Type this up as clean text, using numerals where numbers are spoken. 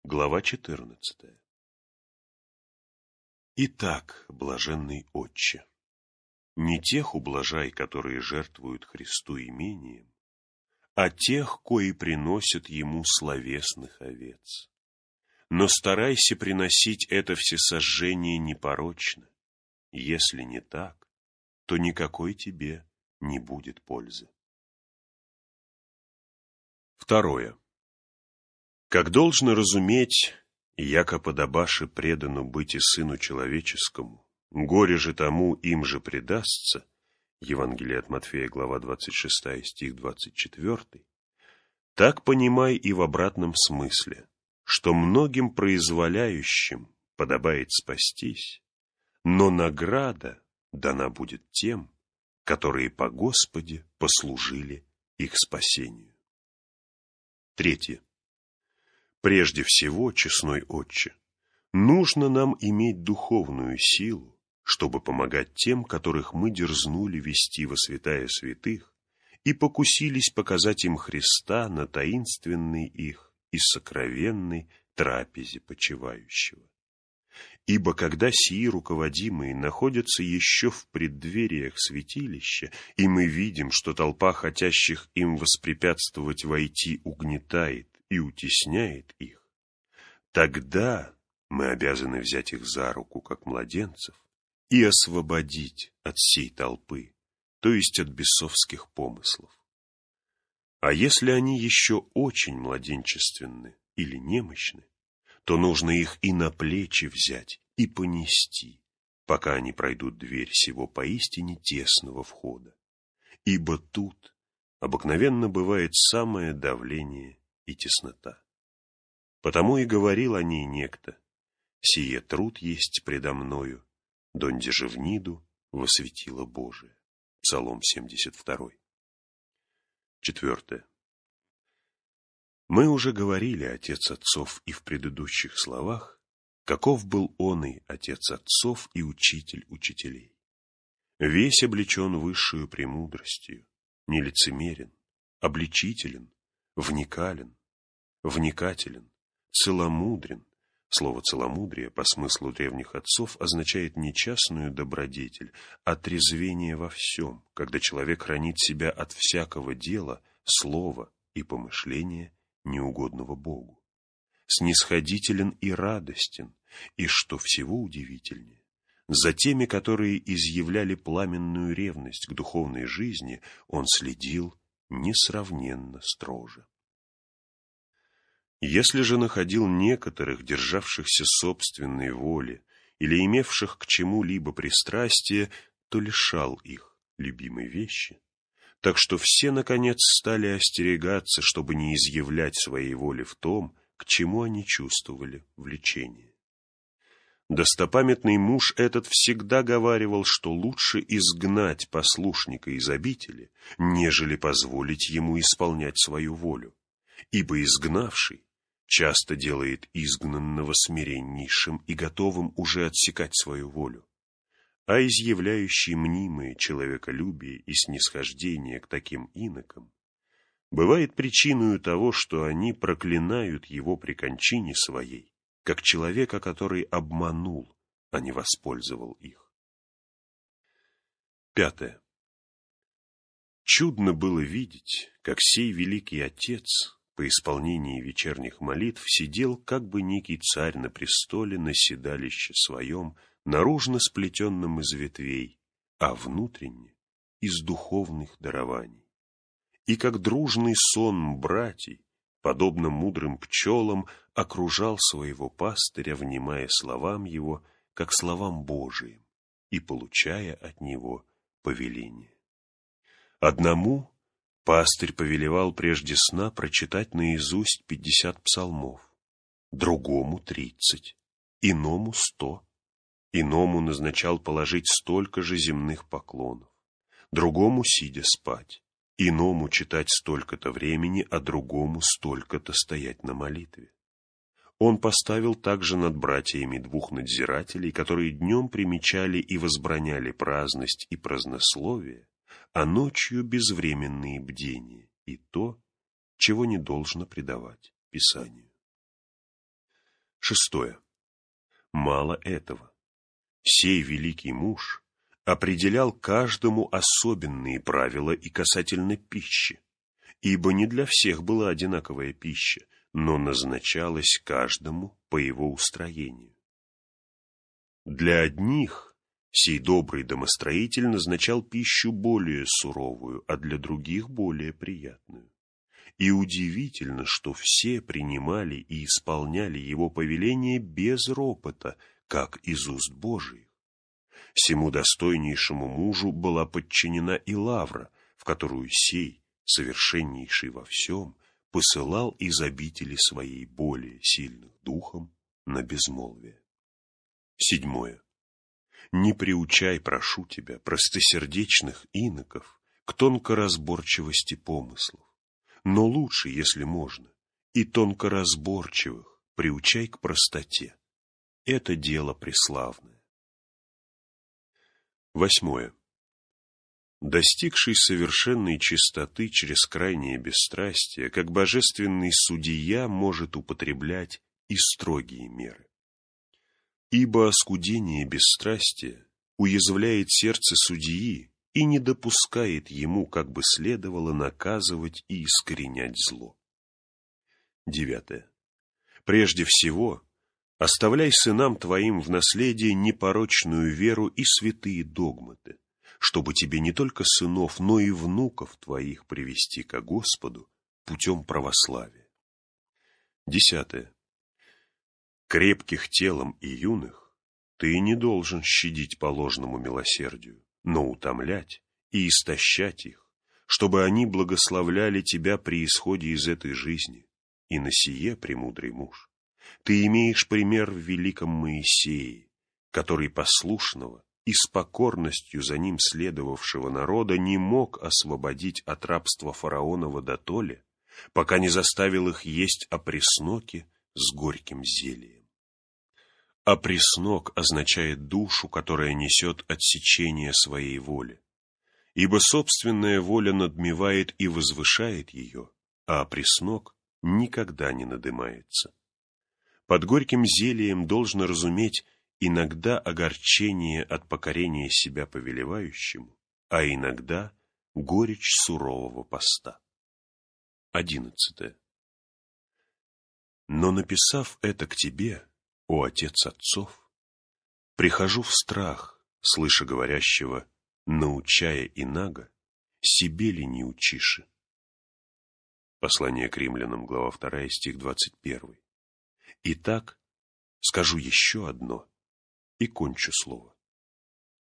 Глава 14. Итак, блаженный Отче, не тех ублажай, которые жертвуют Христу имением, а тех, кои приносят Ему словесных овец. Но старайся приносить это всесожжение непорочно. Если не так, то никакой тебе не будет пользы. Второе. Как должно разуметь, яко подобаше предану быть и Сыну Человеческому, горе же тому им же предастся, Евангелие от Матфея, глава 26, стих 24, так понимай и в обратном смысле, что многим произволяющим подобает спастись, но награда дана будет тем, которые по Господе послужили их спасению. Третье. Прежде всего, честной Отче, нужно нам иметь духовную силу, чтобы помогать тем, которых мы дерзнули вести во святая святых и покусились показать им Христа на таинственной их и сокровенной трапезе почивающего. Ибо когда сии руководимые находятся еще в преддвериях святилища, и мы видим, что толпа хотящих им воспрепятствовать войти угнетает и утесняет их, тогда мы обязаны взять их за руку, как младенцев, и освободить от сей толпы, то есть от бесовских помыслов. А если они еще очень младенчественны или немощны, то нужно их и на плечи взять, и понести, пока они пройдут дверь сего поистине тесного входа. Ибо тут обыкновенно бывает самое давление и теснота. Потому и говорил о ней некто: «Сие труд есть предо мною, донде же вниду во светило Божие». Псалом 72. 4. Мы уже говорили, отец отцов, и в предыдущих словах, каков был он и отец отцов и учитель учителей. Весь облечен высшую премудростью, нелицемерен, обличителен, вникателен, целомудрен. Слово «целомудрие» по смыслу древних отцов означает не частную добродетель, а трезвение во всем, когда человек хранит себя от всякого дела, слова и помышления, неугодного Богу. Снисходителен и радостен, и, что всего удивительнее, за теми, которые изъявляли пламенную ревность к духовной жизни, он следил несравненно строже. Если же находил некоторых, державшихся собственной воли или имевших к чему-либо пристрастие, то лишал их любимой вещи, так что все, наконец, стали остерегаться, чтобы не изъявлять своей воли в том, к чему они чувствовали влечение. Достопамятный муж этот всегда говаривал, что лучше изгнать послушника из обители, нежели позволить ему исполнять свою волю, ибо изгнавший часто делает изгнанного смиреннейшим и готовым уже отсекать свою волю, а изъявляющий мнимое человеколюбие и снисхождение к таким инокам бывает причиной того, что они проклинают его при кончине своей, как человека, который обманул, а не воспользовал их. 5. Чудно было видеть, как сей великий Отец по исполнении вечерних молитв сидел, как бы некий царь на престоле на седалище своем, наружно сплетенном из ветвей, а внутренне из духовных дарований. И как дружный сон братьев, подобно мудрым пчелам, окружал своего пастыря, внимая словам его, как словам Божиим, и получая от него повеление. Одному пастырь повелевал прежде сна прочитать наизусть 50 псалмов, другому 30, иному 100, иному назначал положить столько же земных поклонов, другому сидя спать, иному читать столько-то времени, а другому столько-то стоять на молитве. Он поставил также над братьями 2 надзирателей, которые днем примечали и возбраняли праздность и празднословие, а ночью безвременные бдения и то, чего не должно предавать Писанию. Шестое. Мало этого. Сей великий муж определял каждому особенные правила и касательно пищи, ибо не для всех была одинаковая пища, но назначалась каждому по его устроению. Для одних сей добрый домостроитель назначал пищу более суровую, а для других более приятную. И удивительно, что все принимали и исполняли его повеления без ропота, как из уст Божиих. Сему достойнейшему мужу была подчинена и лавра, в которую сей, совершеннейший во всем, посылал из обители своей более сильных духом на безмолвие. Седьмое. Не приучай, прошу тебя, простосердечных иноков к тонкоразборчивости помыслов, но лучше, если можно, и тонкоразборчивых приучай к простоте. Это дело преславное. Восьмое. Достигший совершенной чистоты через крайнее бесстрастие, как божественный судия может употреблять и строгие меры. Ибо оскудение бесстрастия уязвляет сердце судьи и не допускает ему, как бы следовало, наказывать и искоренять зло. Девятое. Прежде всего, оставляй сынам твоим в наследие непорочную веру и святые догматы, чтобы тебе не только сынов, но и внуков твоих привести ко Господу путем православия. Десятое. Крепких телом и юных ты не должен щадить по ложному милосердию, но утомлять и истощать их, чтобы они благословляли тебя при исходе из этой жизни. И на сие, премудрый муж, ты имеешь пример в великом Моисее, который послушного и с покорностью за ним следовавшего народа не мог освободить от рабства фараонова дотоле, пока не заставил их есть опресноки с горьким зельем. Опреснок означает душу, которая несет отсечение своей воли, ибо собственная воля надмевает и возвышает ее, а опреснок никогда не надымается. Под горьким зельем должно разуметь иногда огорчение от покорения себя повелевающему, а иногда горечь сурового поста. 11. Но написав это к тебе, о Отец отцов, прихожу в страх, слыша говорящего, научая инаго, себе ли не учиши. Послание к римлянам, глава 2, стих 21. Итак, скажу еще одно и кончу слово.